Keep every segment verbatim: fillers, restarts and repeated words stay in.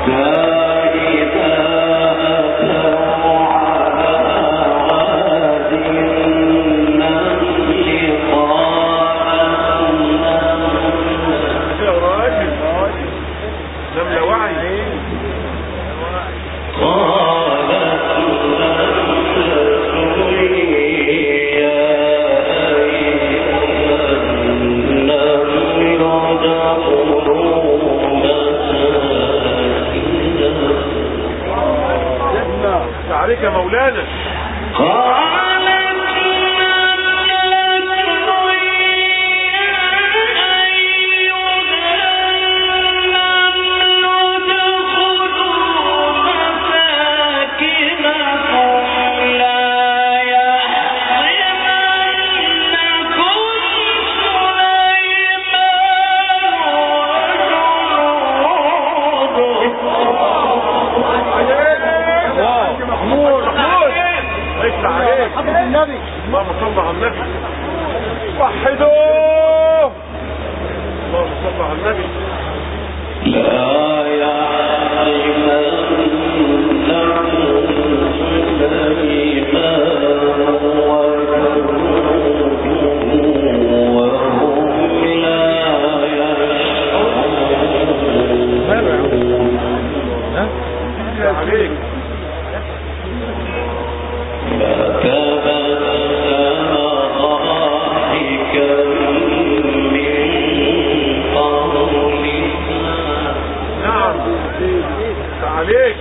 عليك يا مولانا. اللهم صل على النبي. وحدوه. اللهم صل على النبي. لا يعلمن عليك. عليك.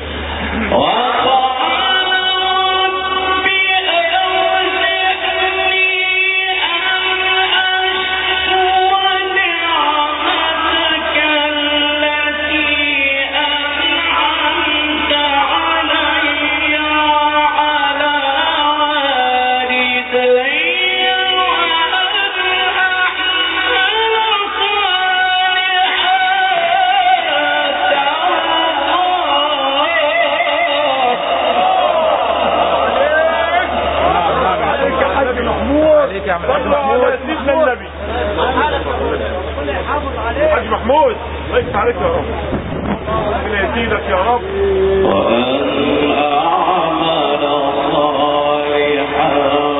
حاج محمود الله يفتح عليك يا رب. ربنا يزيدك يا رب. وأن أعمل صالحا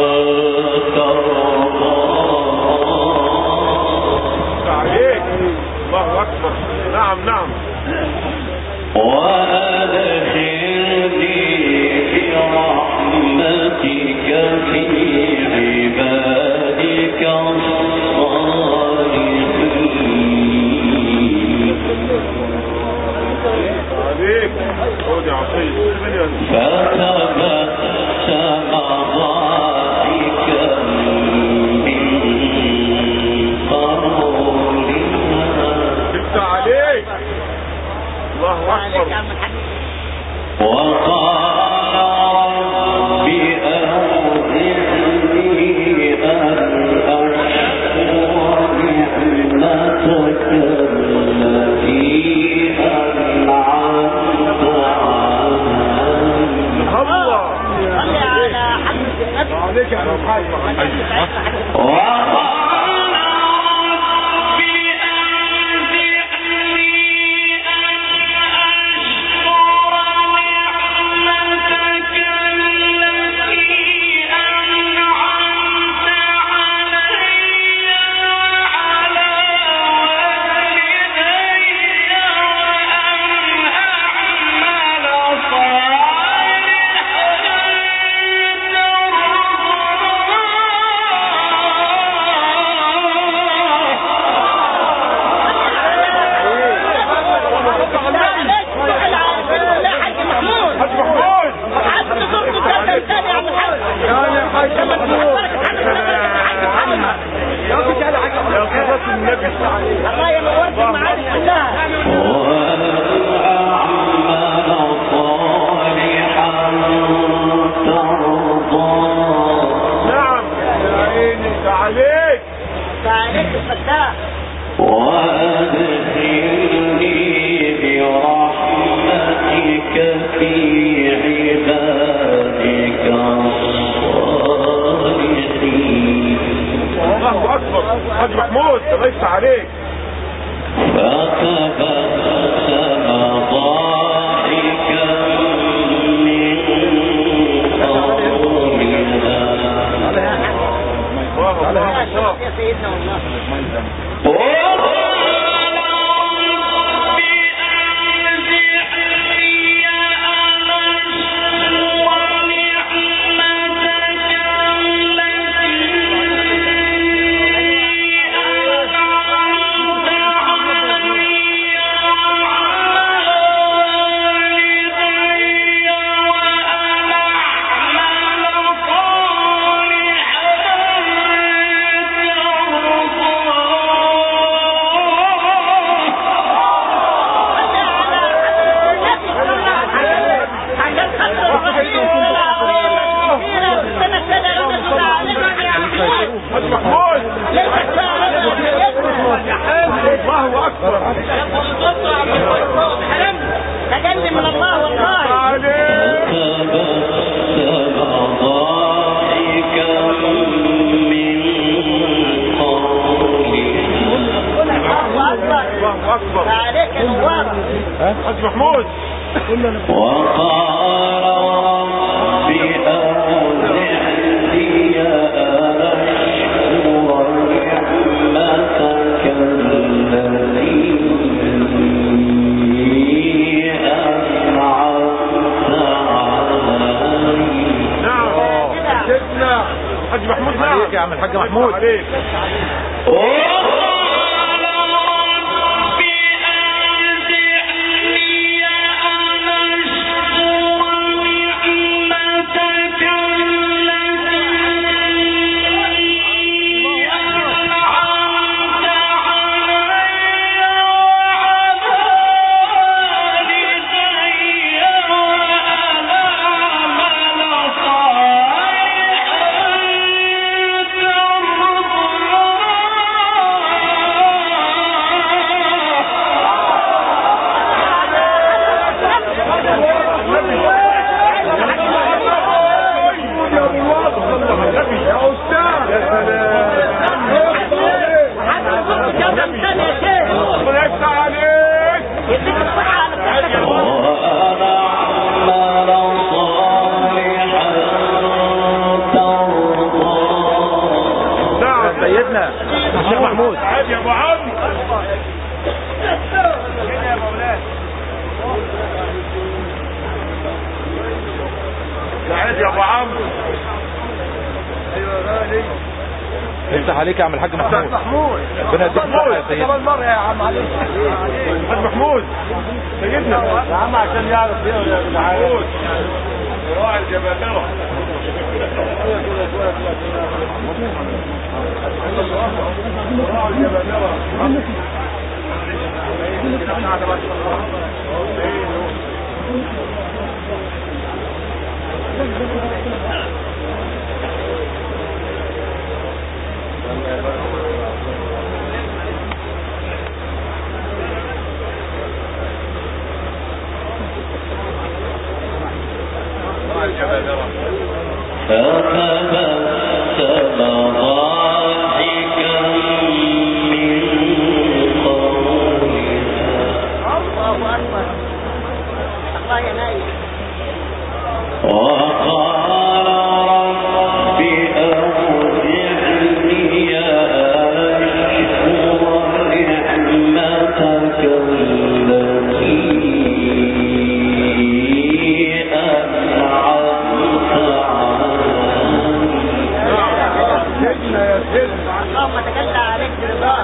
ترضاه. عليك. الله أكبر. نعم نعم. وأدخلني برحمتك في عبادك عليك. خذ يا عصير. فتبسم ضاحكا من قولها. انت عليك. الله اكبر. وقال رب أوزعني أن أشكر نعمتك التي أنعمت عليك يا رب. حاج محمود الله يفتح عليك. فتبسم ضاحكا سيدنا والله. الله اكبر. تكلم من الله والله. الله اكبر عليك يا نوار. حاج محمود. وقال رب أوزعني أشكر نعمتك التي أنعمت علي. نعم سيدنا حاج محمود. نعم عليك يا عم الحاج محمود. عليك. سيدنا الشيخ محمود. عادي يا ابو عم. عادي يا ابو عم. ايوه غالي. يفتح عليك يا عم الحاج محمود. محمود ربنا يديك الصحه يا سيدنا. اول مره يا عم عليك الحاج محمود. سيدنا يا عم عشان يعرف ايه يا محمود. راعي الجبابره. فتبسم ضاحكا من قولها. الله أكبر. الله يا نايم. وقال رب أوزعني أشكر نعمتك التي اللهم تجلى عليك برضاه.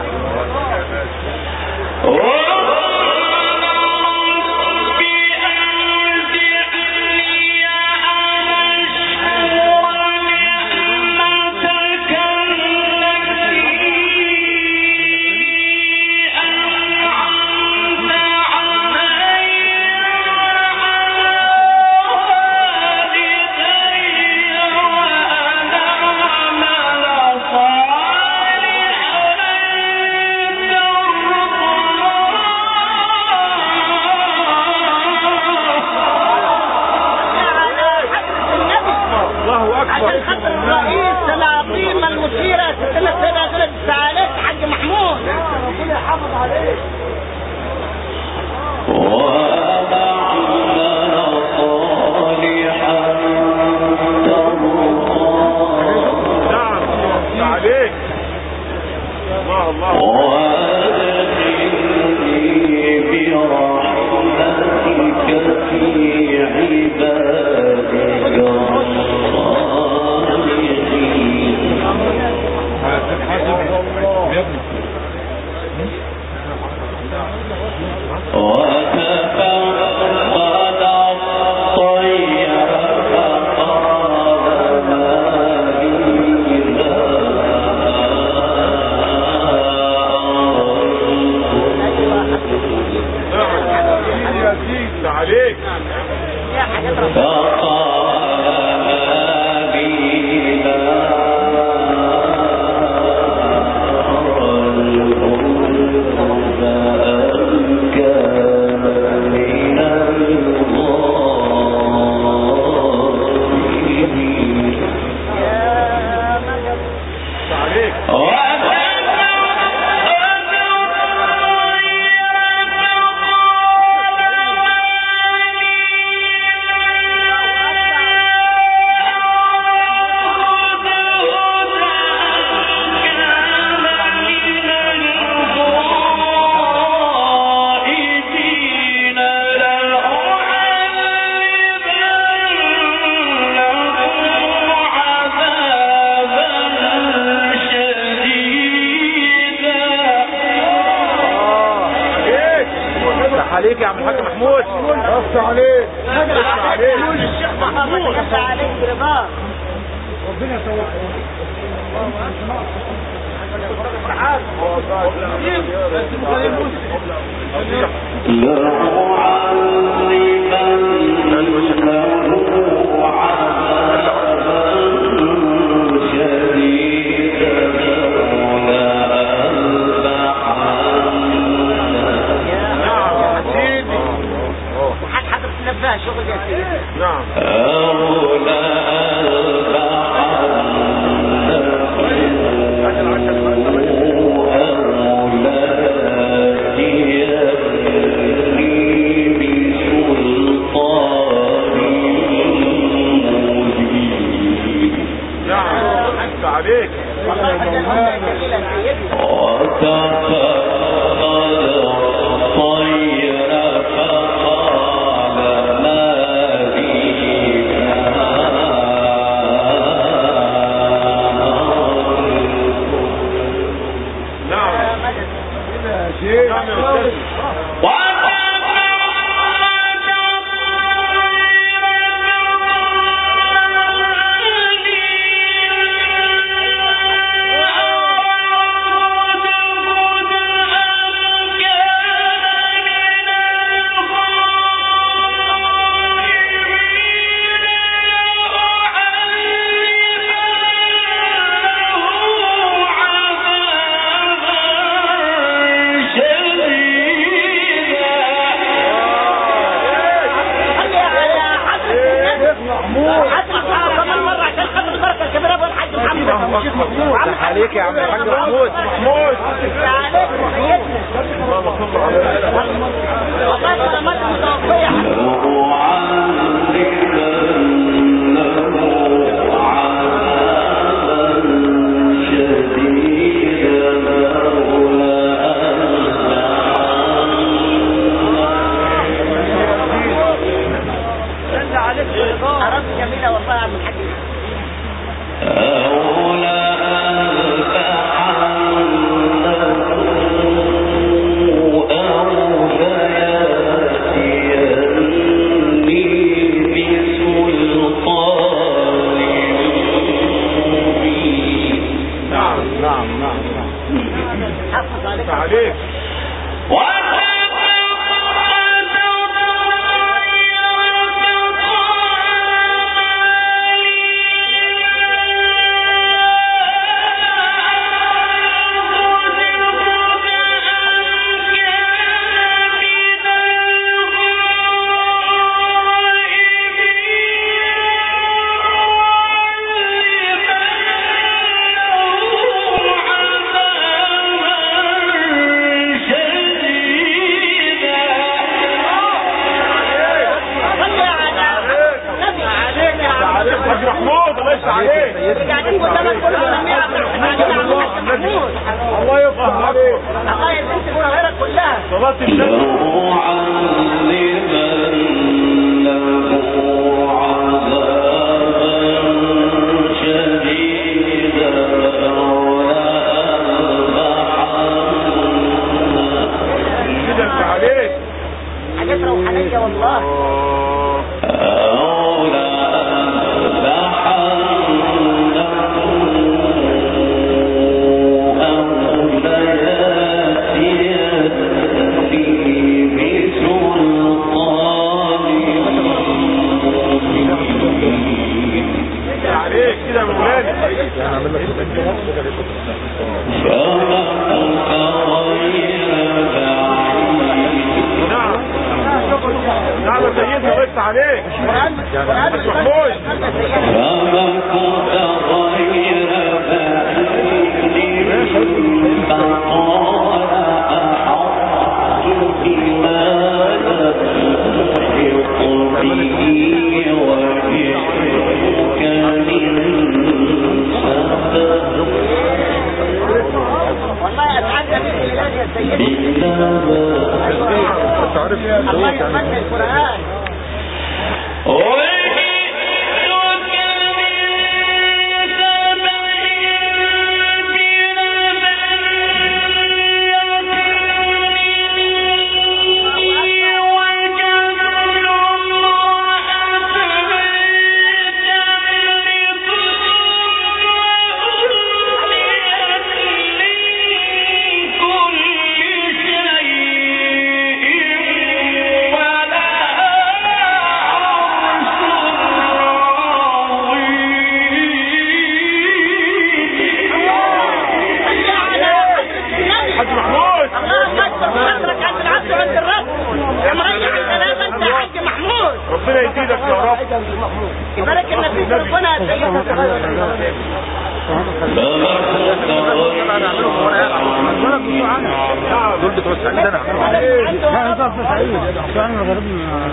وقال رب أوزعني عليك يا حاجات ربنا. عليك يا عم الحاج محمود. بص عليك بص عليك الشيخ محمد تجلى عليك برضاه. ربنا يسويك. شغل يا سيدي. نعم. عليك عليك يا عم الحاج محمود. محمود عليك وحياتنا. والله سلامات متوفية. عرب جميلة والله يا عم الحاج. عليك حاج محمود. الله يفتح عليك. يعني قدامك كل الله يفتح عليك. الله يزيد القاهرة كلها. صلاة الشمس. عليك حاجات روحانية والله. في نعم يا سيدنا وقفت عليك مش محمود والله اتعدى في البلاد يا سيدي الله يحفظ القرآن ربنا يزيدك يا رب يبارك النبي ربنا دول بتوسع عندنا لا انت في سعيد احسن غربنا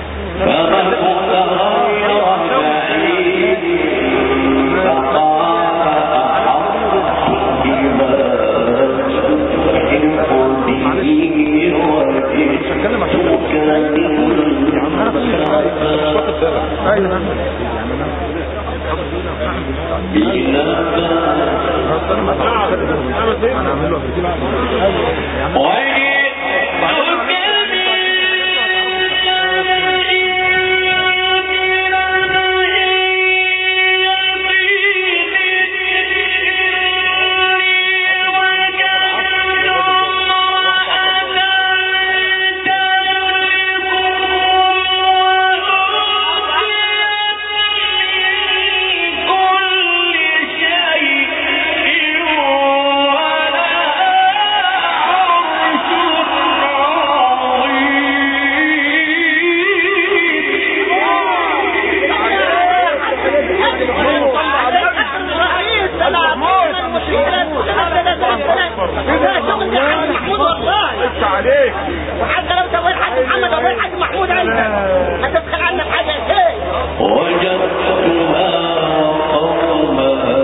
عليك وحتى لو سويت حاج محمد او حاج محمود عندك هتدخل عنك حاجه ايه وجدتها قومها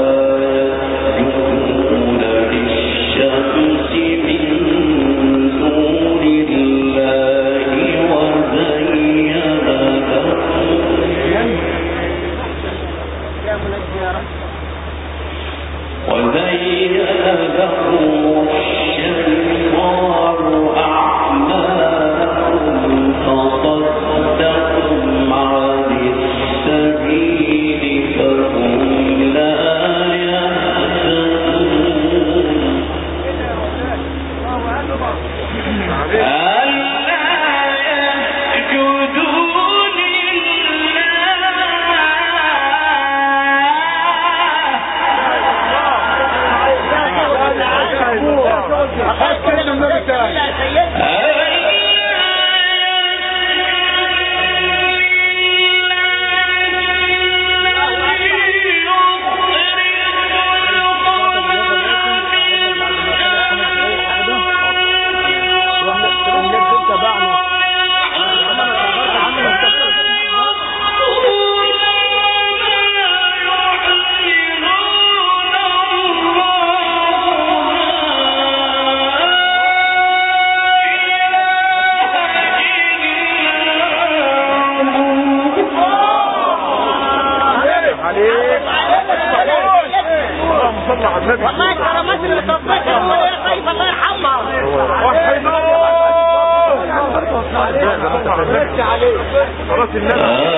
يسجدون للشمس من دون الله وزين لهم وزين لهم الشيطان أعمالهم فصدهم عن السبيل فهم لا يهتدون ألا يسجدوا والله كرامات اللي صدقها هو يا طيب الله يرحمها وحيدوه خلاص النبي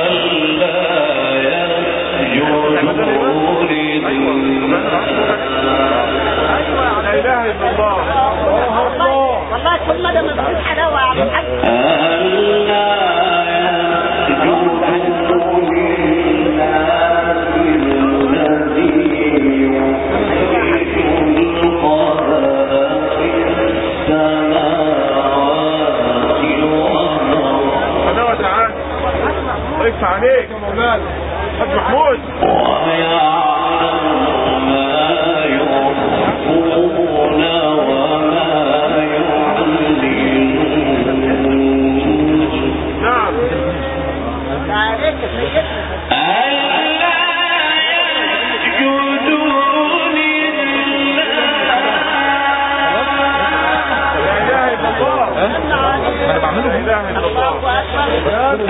لا اله الا الله والله كل مدى ما بقول حلاوه يا عم الحاج يسجدون وقفت عليك يا مولانا حاج محمود. ويعلم ما يخفون وما يعلنون. نعم عليك يا سيدنا ألا يسجدوا لله. لا اله الا الله. انا بعمله لا اله الا الله. الله اكبر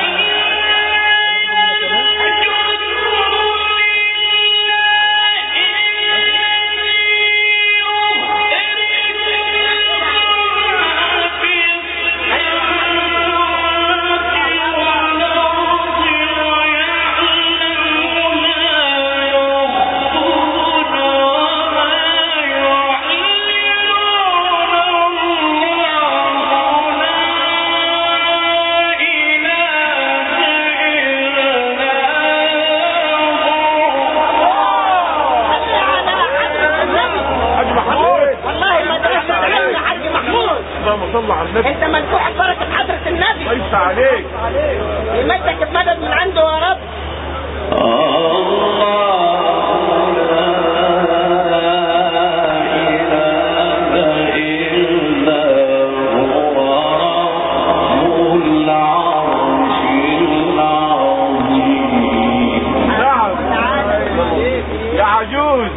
صلى على النبي. انت مفتوح بركة حضرة النبي. وقفت عليك يمدك بمدد من عنده يا رب. يا عجوز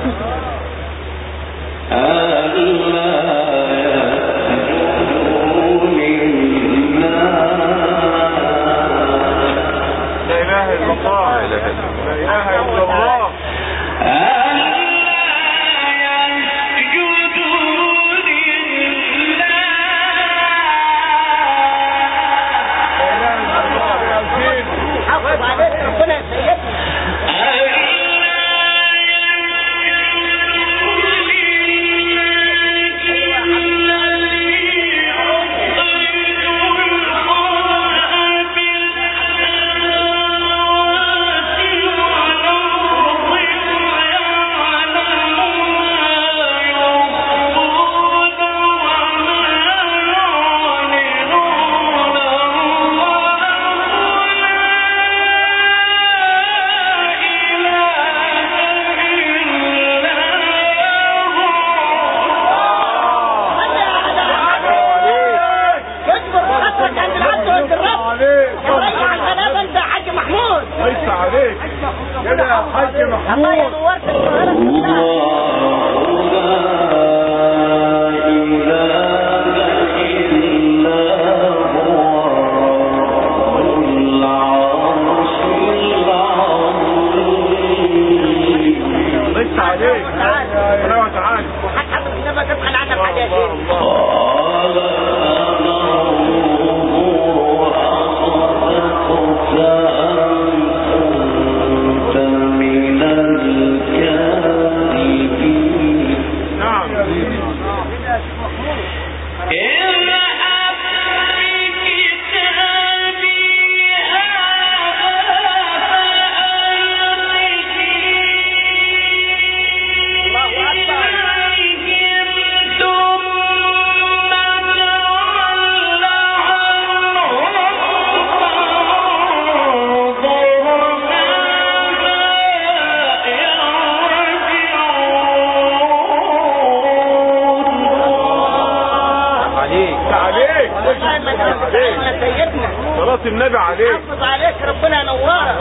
النبي عليك حافظ عليك ربنا ينورك.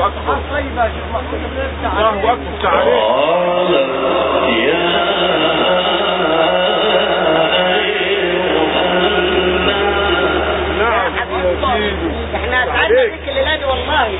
الله اكبر عليك. نعم احنا سعدنا بك الليله دي والله.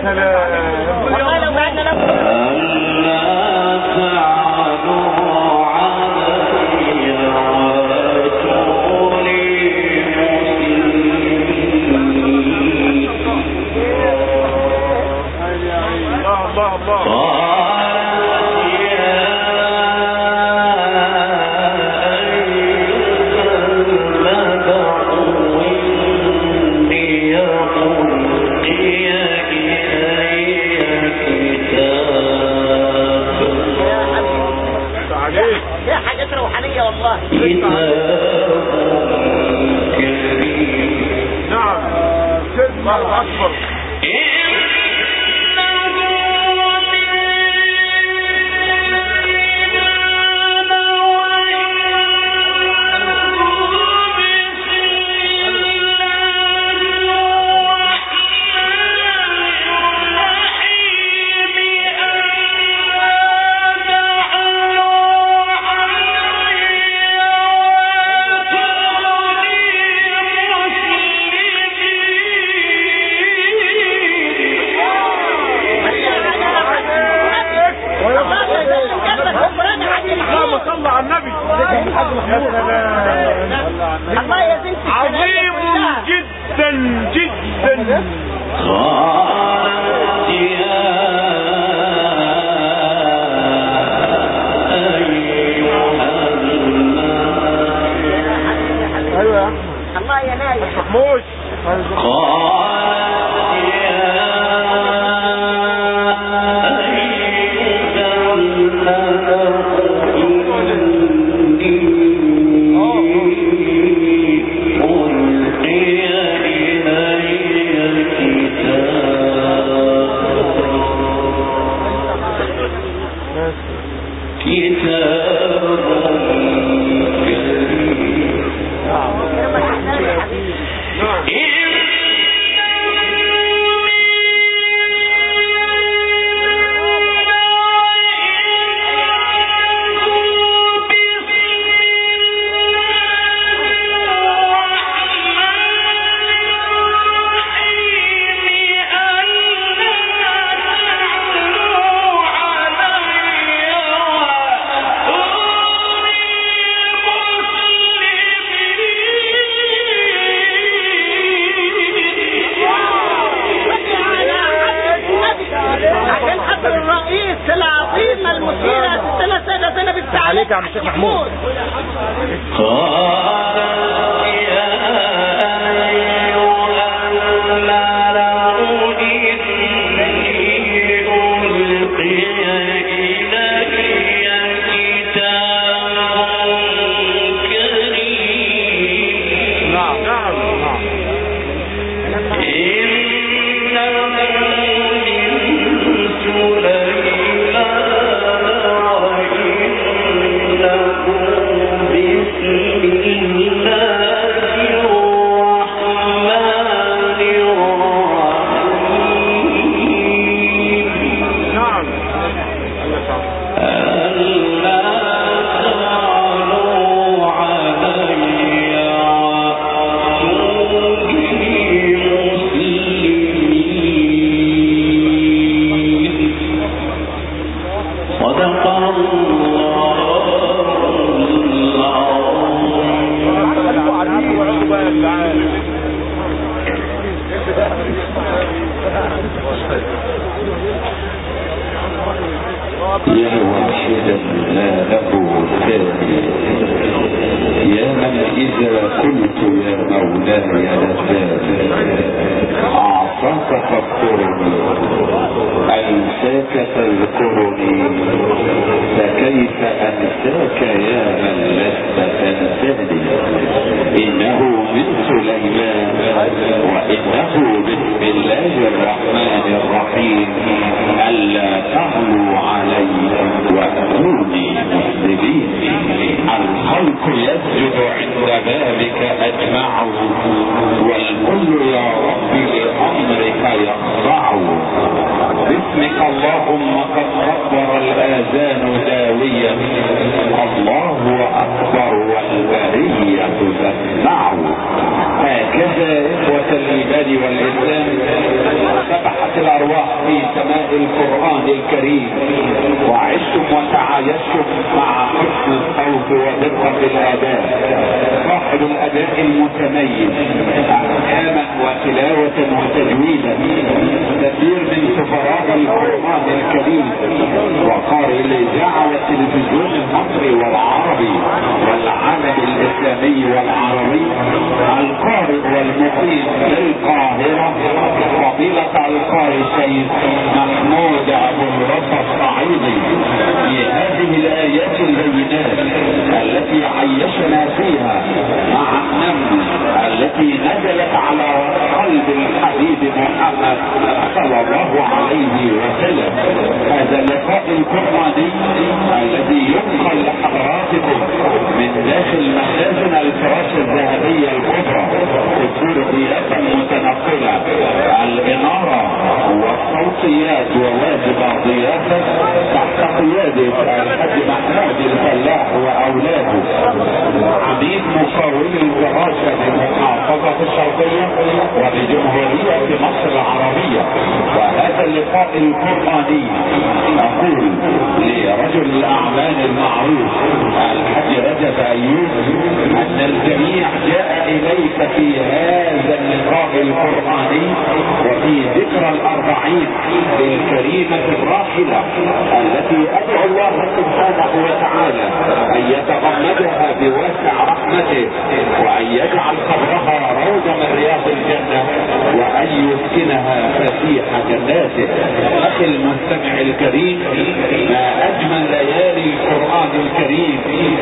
سلام والله لو بعدنا لو عليك يا عم الشيخ محمود. يا واحدا لا له ثاني، يا من إذا قلت يا مولاي لذاني، أعطاك فاذكرني أنساك تذكرني، فكيف أنساك يا من لست تنساني. إنه من سليمان وإنه بسم الله الرحمن الرحيم، ألا تعلوا علي وأتوني مسلمين. الخلق يسجد عند بابك أجمعه، والكل يا رب لأمرك يخضع. باسمك اللهم قد قدر وترى الآذان داوية الله أكبر والبرية تسمع. هكذا إخوة الإيمان والإسلام سبحت الأرواح في سماء القرآن الكريم، وعشتم وتعايشتم مع حسن الصوت ودقة الأداء، صاحب الأداء المتميز أحكاما وتلاوة وتجويدا، كثير من سفراء القرآن الكريم وقارئ الإذاعة والتلفزيون المصري والعربي والعالم الإسلامي والعربي، القارئ والمقيم بالقاهرة فضيلة القارئ الشيخ محمود أبو الرفا الصعيدي، في هذه الآيات البينات التي عيشنا فيها مع النمل التي نزلت على قلب الحبيب محمد صلى الله عليه وسلم. هذا اللقاء القرآني الذي ينقل لحضراتكم من داخل مخازن الفراش الذهبية الكبرى تصير ضيافة متنقلة، الإنارة والصوتيات وواجب ضيافة تحت قيادة الحاج محمود الفلاح وأولاده عميد مقاول الفراشة بمحافظة الشرقية وبجمهورية مصر العربية. وهذا اللقاء القرآني أقول لرجل الأعمال المعروف الحاج رجب أيوب أن الجميع جاء إليك في هذا اللقاء القرآني وفي ذكرى الأربعين للكريمة الراحلة التي أدعو الله سبحانه وتعالى أن يتغمدها بواسع رحمته وأن يجعل قبرها روضة من رياض الجنة وأن يسكنها فسيح جناته. أخي المستمع الكريم، ما أجمل ليالي القرآن الكريم،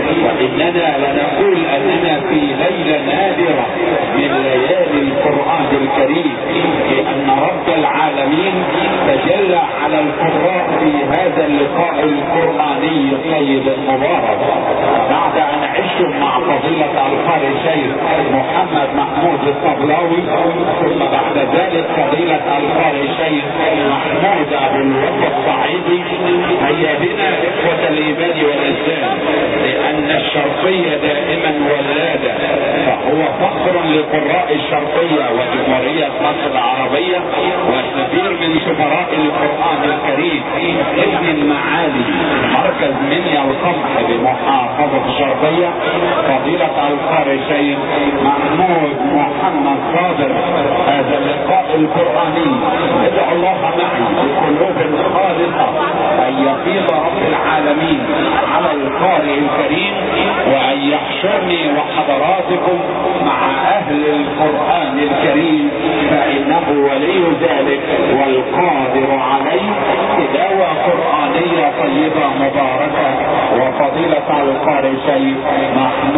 وإننا لنقول أننا في ليلة نادرة من ليالي القرآن الكريم، لأن رب العالمين تجلى على القراء في هذا اللقاء القرآني الطيب المبارك. بعد أن عشتم مع فضيلة القارئ الشيخ محمد محمود الطبلاوي، ثم بعد ذلك فضيلة القارئ الشيخ محمود أبو الوفا الصعيدي، هيا بنا إخوة الإيمان والإسلام، لأن الشرقية دائما ولادة، فهو فخر لقراء الشرقية وجمهورية مصر العربية والكثير من سفراء القرآن الكريم. ابن المعالي مركز منيا القمح بمحافظة الشرقية فضيلة القارئ الشيخ محمود محمد صادر. هذا اللقاء القرآني ادعو الله معي بقلوب خالصة أن يفيض رب العالمين على القارئ الكريم وأن يحشرني وحضراتكم مع أهل القرآن الكريم، فإنه ولي ذلك والقادر عليه. تلاوة قرآنية طيبة مباركة، وفضيلة القارئ الشيخ محمود